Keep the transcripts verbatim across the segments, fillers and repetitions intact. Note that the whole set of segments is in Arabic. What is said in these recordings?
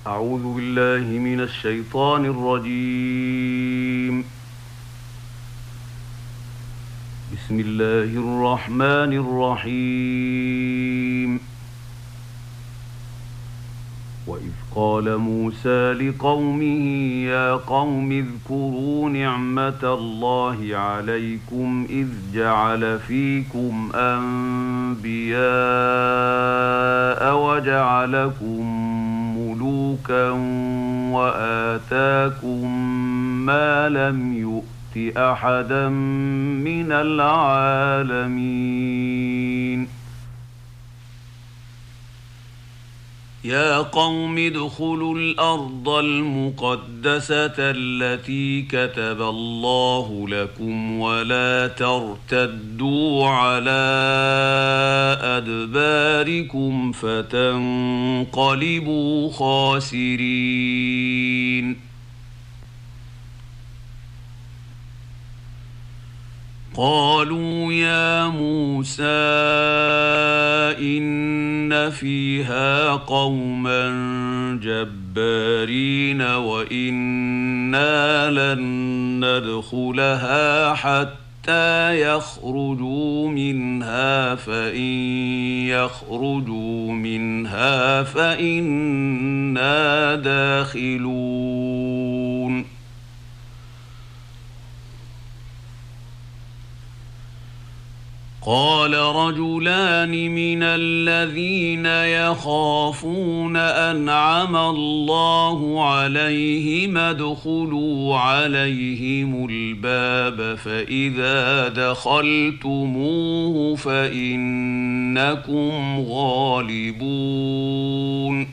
أعوذ بالله من الشيطان الرجيم. بسم الله الرحمن الرحيم. وإذ قال موسى لقومه يا قوم اذكروا نعمة الله عليكم إذ جعل فيكم أنبياء وجعلكم ملوكا وآتاكم ما لم يؤت أحدا من العالمين. يا قوم ادخلوا الأرض المقدسة التي كتب الله لكم ولا ترتدوا على أدباركم فتنقلبوا خاسرين. قالوا يا موسى إن فيها قوما جبارين وإنا لن ندخلها حتى يخرجوا منها فإن يخرجوا منها فإنا داخلون. قال رجلان من الذين يخافون أنعم الله عليهم ادخلوا عليهم الباب فإذا دخلتموه فإنكم غالبون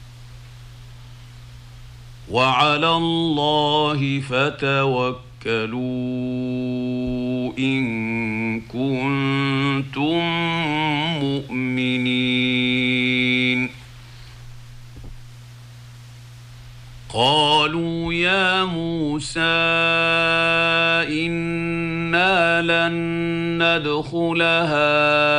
وعلى الله فتوكلوا إن كنتم مؤمنين. قالوا يا موسى إنا لن ندخلها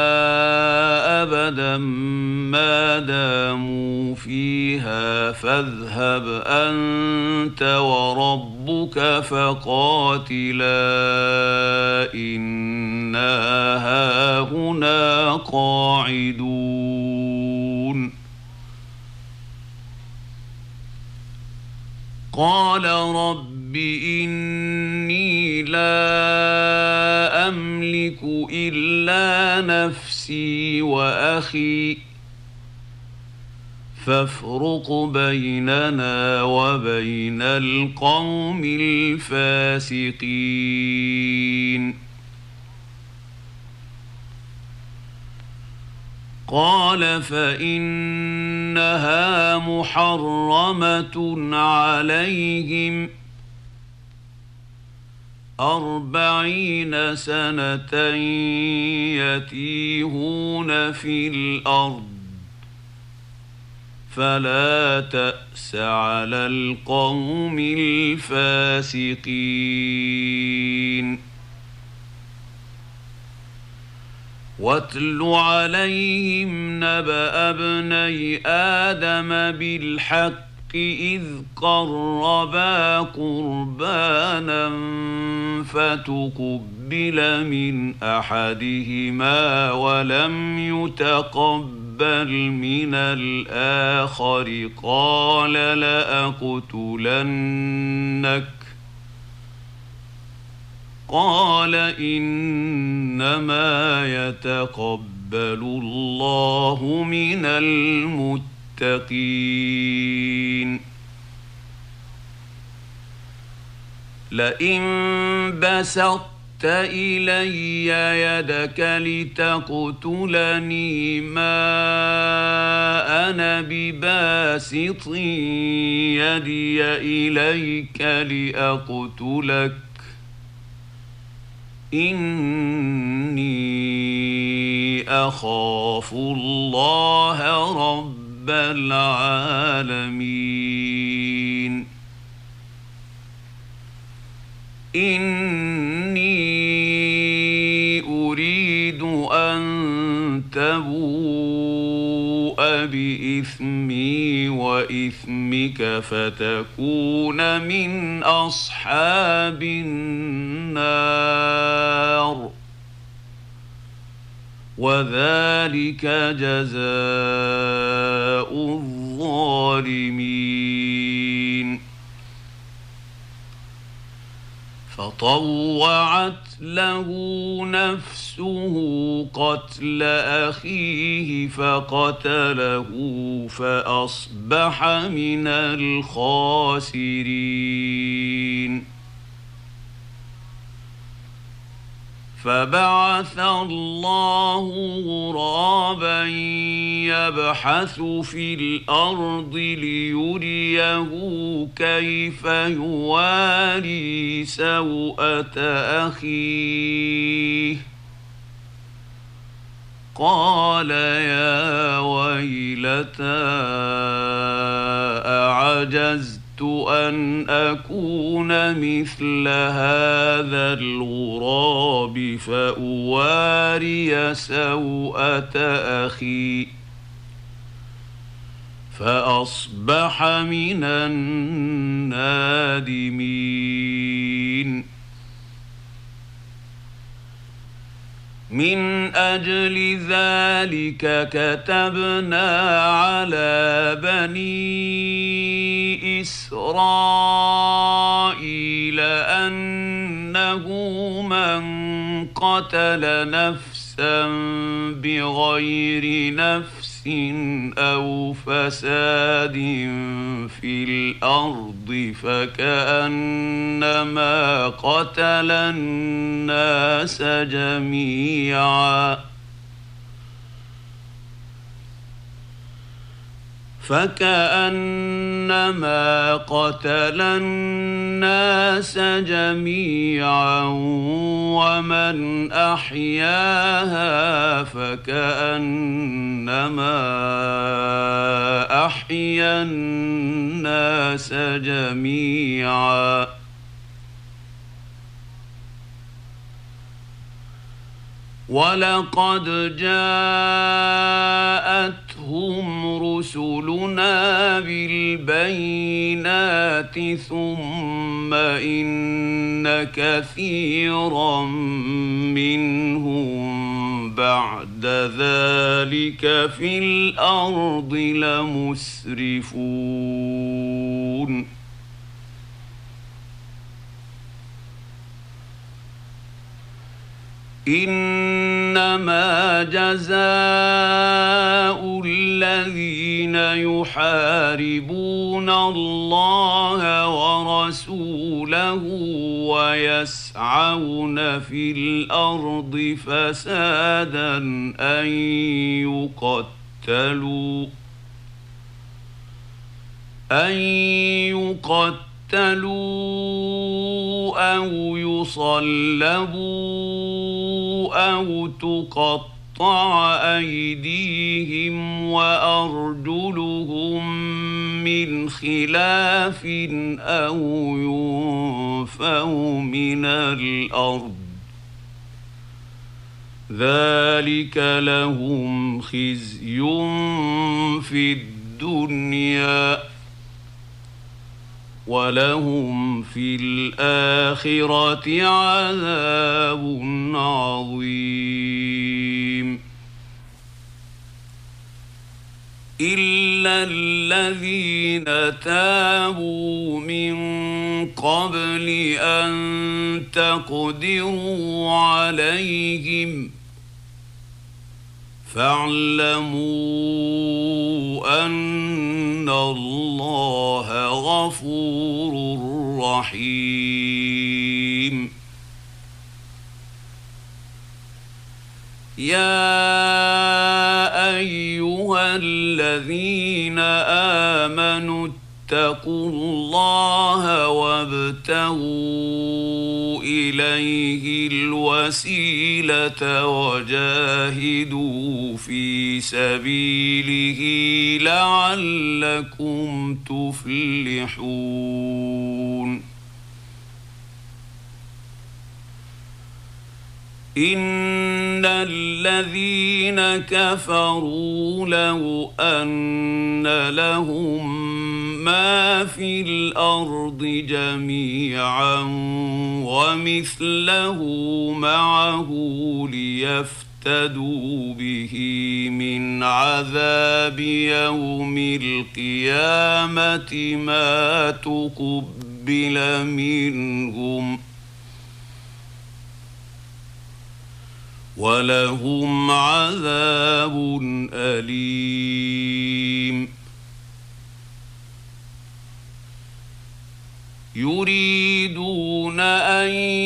أبدا ما داموا فيها فاذهب أنت وربك فقاتلا إنا هاهنا قاعدون. قال رب إني لا أملك إلا نفسي وأخي فافرق بيننا وبين القوم الفاسقين. قال فإنها محرمة عليهم أربعين سنة يتيهون في الأرض فلا تأس على القوم الفاسقين. واتل عليهم نبأ ابني آدم بالحق إذ قربا قربانا فتقبل من أحدهما ولم يتقبل من الآخر قال لأقتلنك قال إنما يتقبل الله من المتقين. لئن بسطت إلي يدك لتقتلني ما أنا بباسط يدي إليك لأقتلك إني أخاف الله رب العالمين. إني أريد أن تبوء بإثمي وإثمك فتكون من أصحاب النار وذلك جزاء الظالمين فطوعت له نفسه قتل أخيه فقتله فأصبح من الخاسرين فبعث الله غرابا يبحث في الأرض ليريه كيف يواري سوءة أخيه قال يا ويلتى أعجزت أن أكون مثل هذا الغراب فأواري سوءة أخي فأصبح من النادمين من أجل ذلك كتبنا على بني إسرائيل أنه من قتل نفسا بغير نفس أو فساد في الأرض فكأنما قتل الناس جميعا فكأنما قتل الناس جميعا ومن أحياها فكأنما أحيا الناس جميعا ولقد جاءتهم رسلنا بالبينات ثم إن كثيرا منهم بعد ذلك في الأرض لمسرفون إنما جزاء الذين يحاربون الله ورسوله ويسعون في الأرض فسادا أن يقتلوا أن يقتلوا أو يصلبوا أو تقطع أيديهم وأرجلهم من خلاف أو ينفوا من الأرض ذلك لهم خزي في الدنيا ولهم في الآخرة عذاب عظيم إلا الذين تابوا من قبل أن تقدروا عليهم فاعلموا أن الله غفور رحيم يا أيها الذين آمنوا اتقوا الله وابتغوا إليه الوسيلة وجاهدوا في سبيله لعلكم تفلحون إن الذين كفروا لو أن لهم ما في الأرض جميعا ومثله معه ليفتدوا به من عذاب يوم القيامة ما تقبل منهم ولهم عذاب أليم. يريدون أن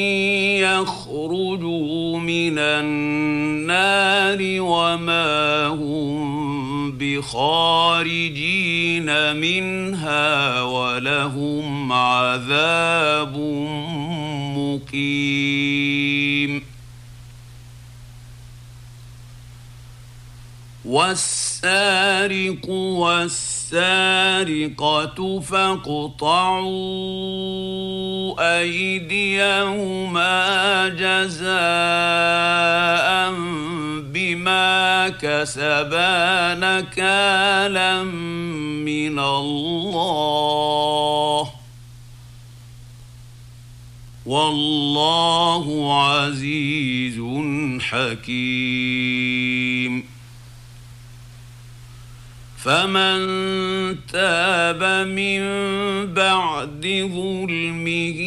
يخرجوا من النار وما هم بخارجين منها ولهم عذاب مقيم. والسارق والسارقة فاقطعوا أيديهما جزاء بما كسبا نكالا من الله والله عزيز حكيم. فمن تاب من بعد ظلمه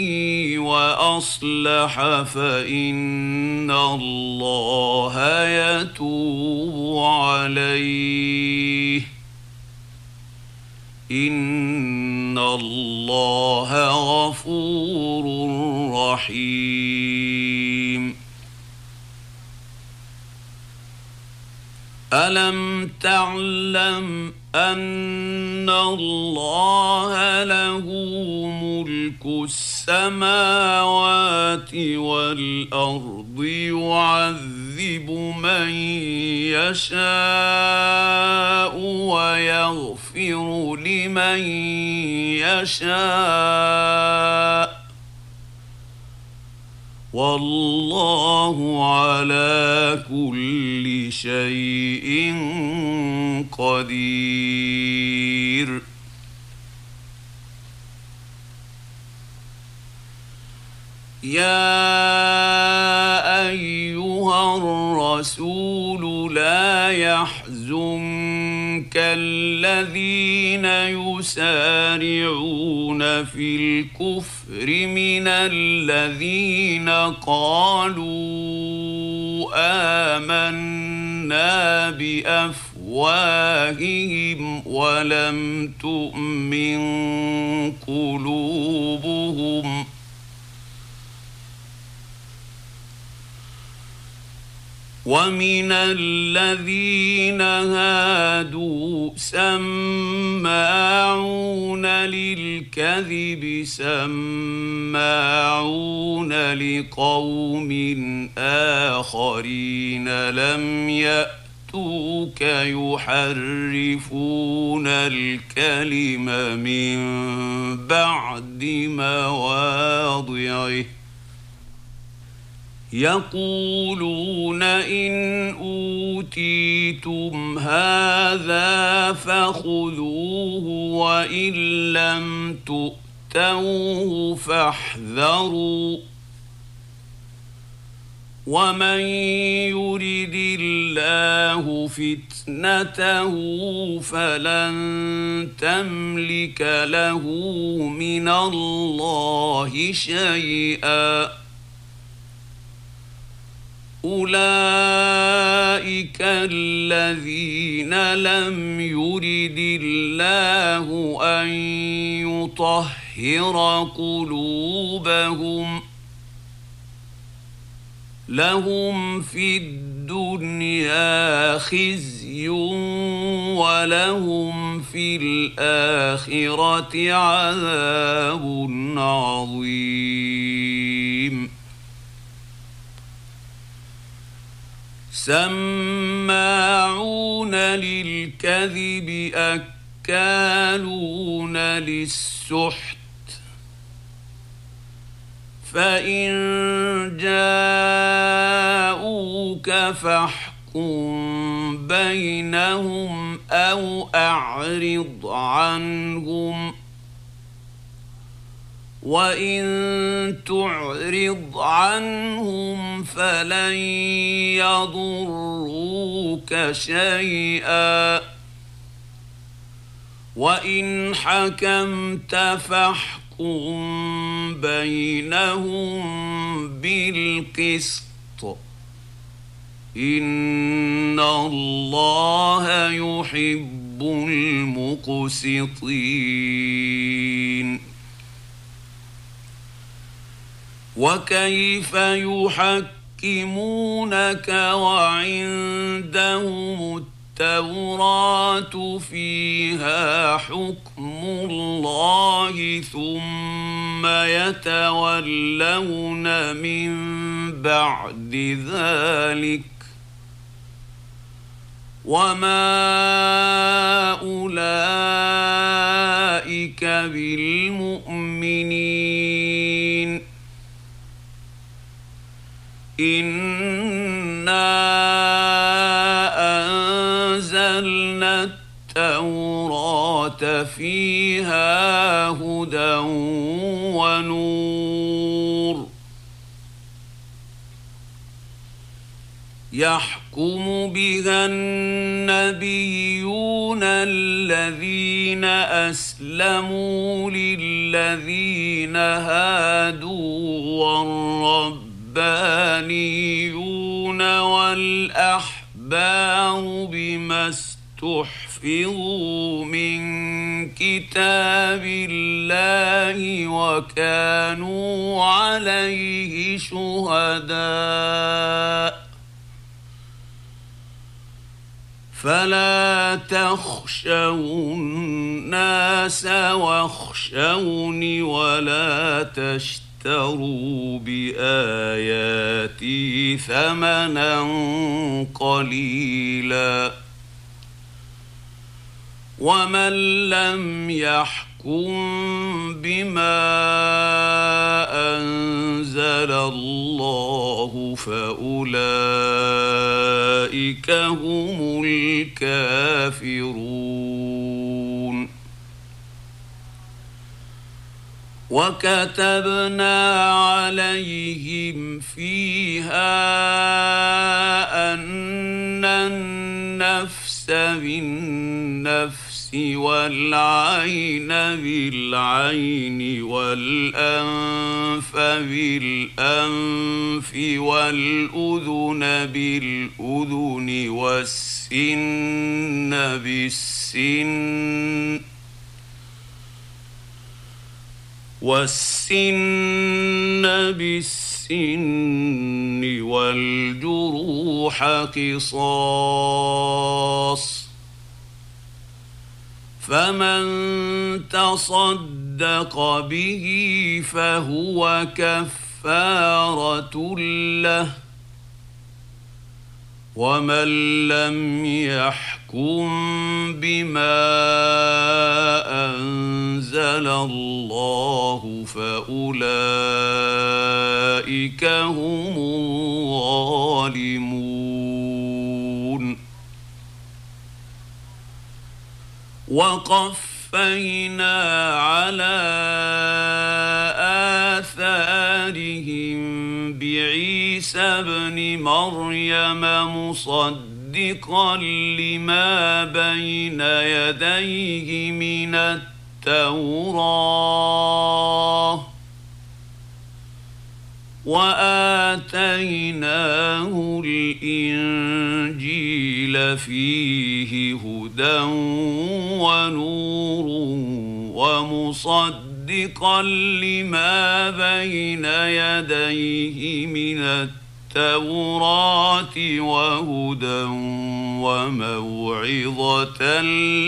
وأصلح فإن الله يتوب عليه إن الله غفور رحيم. ألم تعلم أن الله له ملك السماوات والأرض يعذب من يشاء ويغفر لمن يشاء والله على كل شيء قدير. يا أيها الرسول لا يحزنك الذين يسارعون في الكفر من الذين قالوا آمنا بأفواههم ولم تؤمن قلوبهم ومن الذين هادوا سماعون للكذب سماعون لقوم آخرين لم يأتوك يحرفون الكلم من بعد مواضعه يقولون إن أوتيتم هذا فخذوه وإن لم تؤتوه فاحذروا ومن يرد الله فتنته فلن تملك له من الله شيئا أولئك الذين لم يرد الله أن يطهر قلوبهم لهم في الدنيا خزي ولهم في الآخرة عذاب عظيم. سماعون للكذب أكالون للسحت فإن جاءوك جاءوك فاحكم بينهم أو أعرض عنهم وإن تعرض عنهم فلن يضروك شيئا وإن حكمت فاحكم بينهم بالقسط إن الله يحب المقسطين. وكيف يحكمونك وعندهم التوراة فيها حكم الله ثم يتولون من بعد ذلك وما أولئك بالمؤمنين. إنا أنزلنا التوراة فيها هدى ونور يحكم بها النبيون الذين أسلموا للذين هادوا والرب الربانيون والأحبار بما استحفظوا من كتاب الله وكانوا عليه شهداء فلا تخشوا الناس واخشوني ولا تشتروا اشتروا بآياتي ثمنا قليلا ومن لم يحكم بما أنزل الله فأولئك هم الكافرون. وكتبنا عليهم فيها أن النفس بالنفس والعين بالعين والأنف بالأنف والأذن بالأذن والسن بالسن والسن بالسن والجروح قصاص فمن تصدق به فهو كفارة له ومن لم يحكم بما أنزل الله فأولئك هم الظالمون. وقفينا على آثارهم بعيسى ابن مريم مصدقا لما بين يديه من التوراة وآتيناه الإنجيل فيه هدى ونور ومصدقا لما بين يديه من التوراة وهدى وموعظة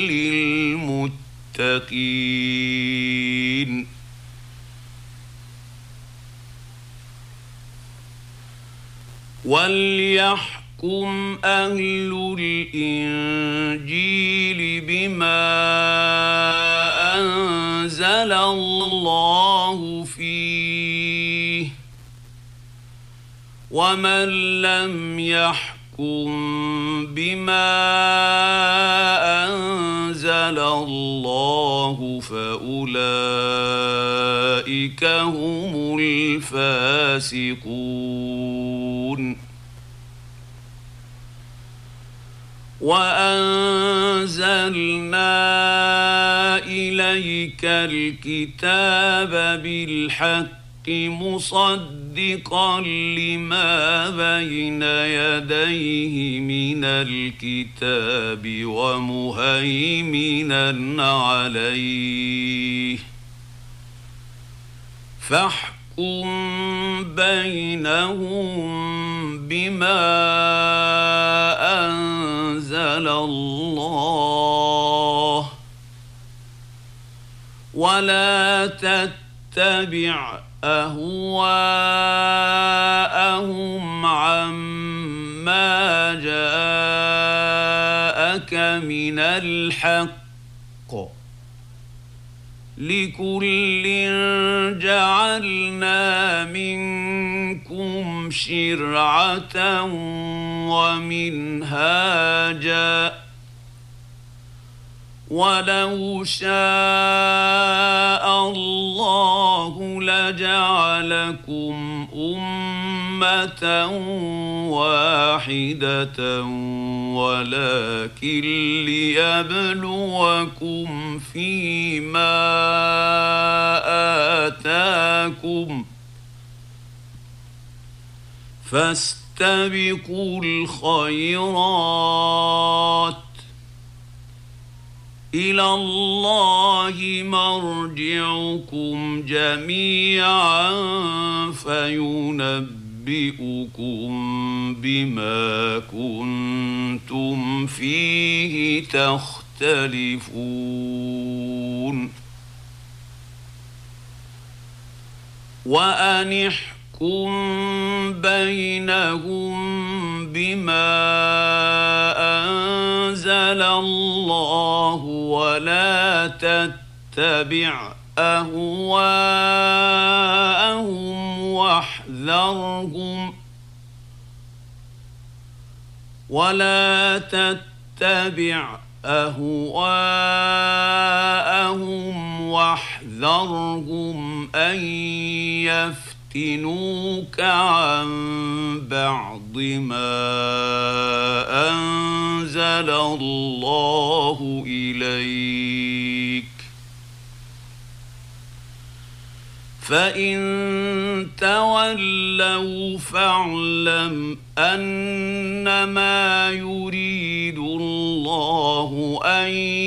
للمتقين. وليحكم أهل الإنجيل بما أنزل الله فيه ومن لم يحكم بما أنزل الله فأولئك هم الفاسقون وأنزلنا إليك الكتاب بالحق مصدقا لما بين يديه من الكتاب ومهيمنا عليه فاحكم بينهم بما أنزل الله ولا تتبع أهواءهم عما جاءك من الحق لكل جعلنا منكم شرعة ومنهاجا ولو شاء الله لجعلكم أمة واحدة ولكن ليبلوكم فيما آتاكم فاستبقوا الخيرات إلى الله مرجعكم جميعا فينبئكم بما كنتم فيه تختلفون وأن احكم بينهم بما أنزل الله ولا تتبع أهواءهم واحذرهم ولا تتبع أهواءهم واحذرهم أن يفتنوك عن بعض ما أنزل الله إليك فإن تولوا فاعلم أنما يريد الله أن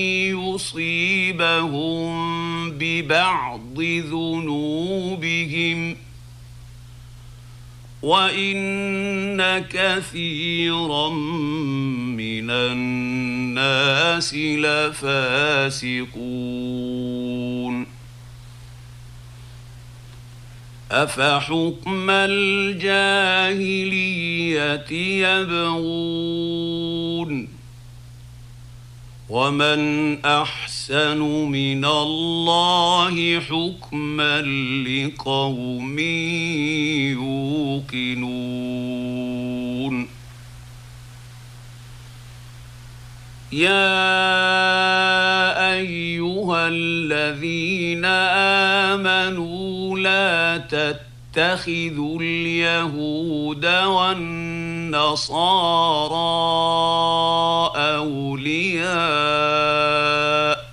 يصيبهم ببعض ذنوبهم وإن كثيرا من الناس لفاسقون أفحكم الجاهلية يبغون ومن أحسن من الله حكما لقوم يوقنون يا أيها الذين آمنوا لا تتخذوا اليهود والنصارى أولياء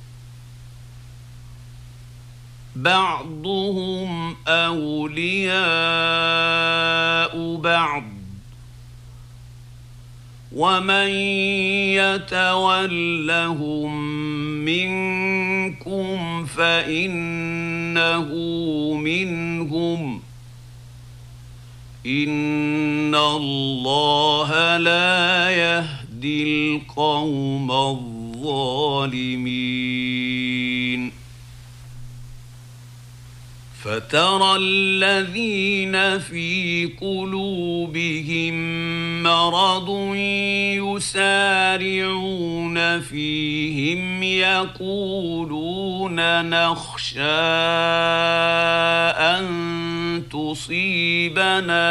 بعضهم أولياء بعض ومن يتولهم منكم فإنه منهم إن الله لا يهدي القوم الظالمين فترى الذين في قلوبهم مرض يسارعون فيهم يقولون نخشى أن تصيبنا تصيبنا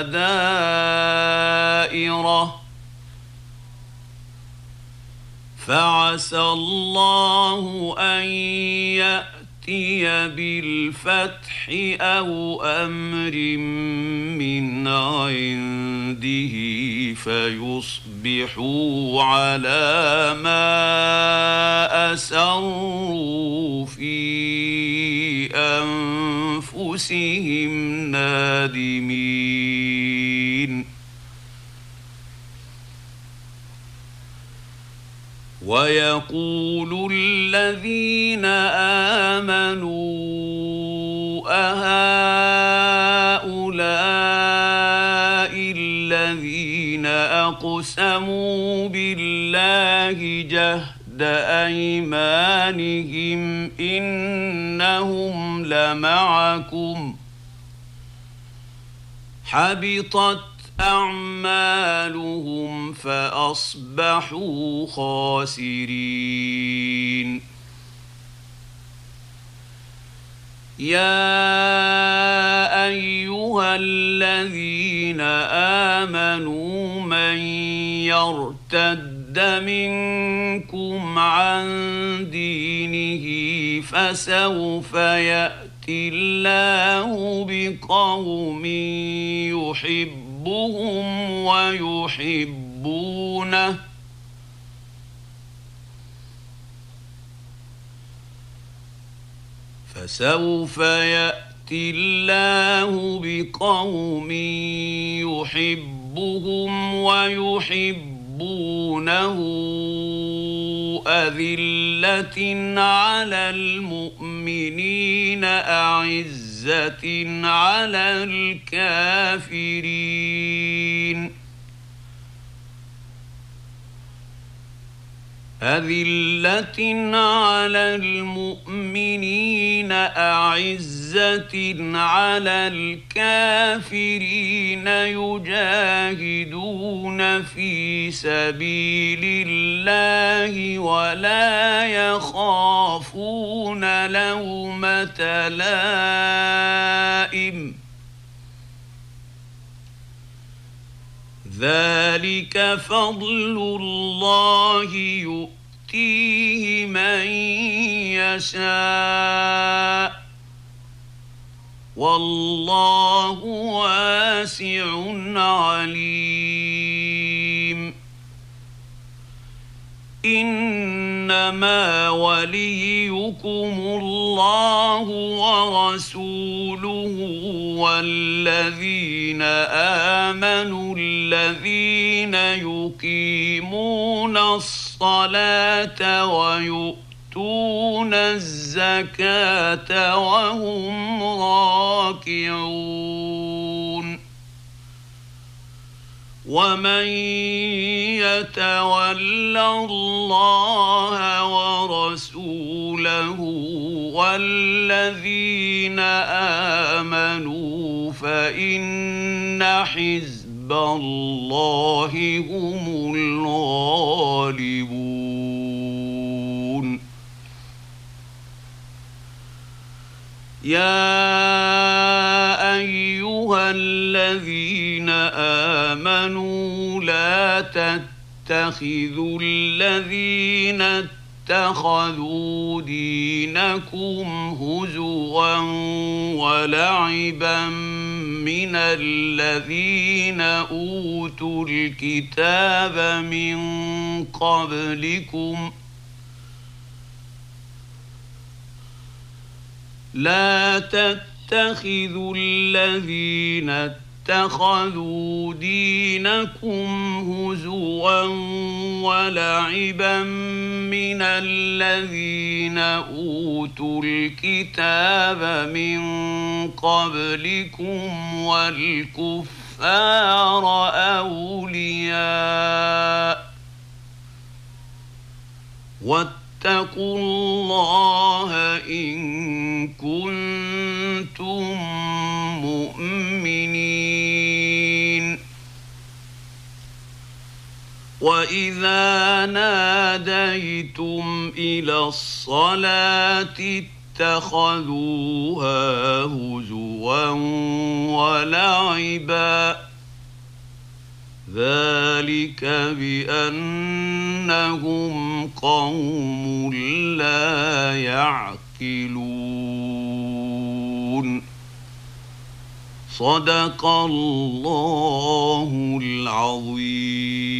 دائرة فعسى الله أن يأتي بالفتح أو أمر من عنده فيصبحوا على ما أسروا في أنفسهم نادمين ويقول الذين آمنوا أهؤلاء الذين أقسموا بالله جهد أيمانهم إنهم لمعكم حبطت أعمالهم فأصبحوا خاسرين يا أيها الذين آمنوا من يرتد منكم عن دينه فسوف يأتي الله بقوم يحبهم ويحبونه فسوف يأتي الله بقوم يحبهم ويحبونه أذلة على المؤمنين أعزة على الكافرين أذلة على المؤمنين أعزة على الكافرين يجاهدون في سبيل الله ولا يخافون لومة لائم ذلك فضل الله يؤتيه من يشاء والله واسع عليم إنما وليكم الله ورسوله والذين آمنوا الذين يقيمون الصلاة ويؤتون الزكاة وهم راكعون ومن يتول الله ورسوله والذين آمنوا فإن حزب الله هم الغالبون يا أيها الذين آمنوا لا تتخذوا الذين اتخذوا دينكم هزوا ولعبا من الذين أوتوا الكتاب من قبلكم لا تتخذوا الذين اتخذوا دينكم هزوا ولعبا من الذين أوتوا الكتاب من قبلكم والكفار أولياء واتقوا الله إن كنتم مؤمنين وإذا ناديتم إلى الصلاة اتخذوها هزوا ولعبا ذلك بأنهم قوم لا يعقلون صدق الله العظيم.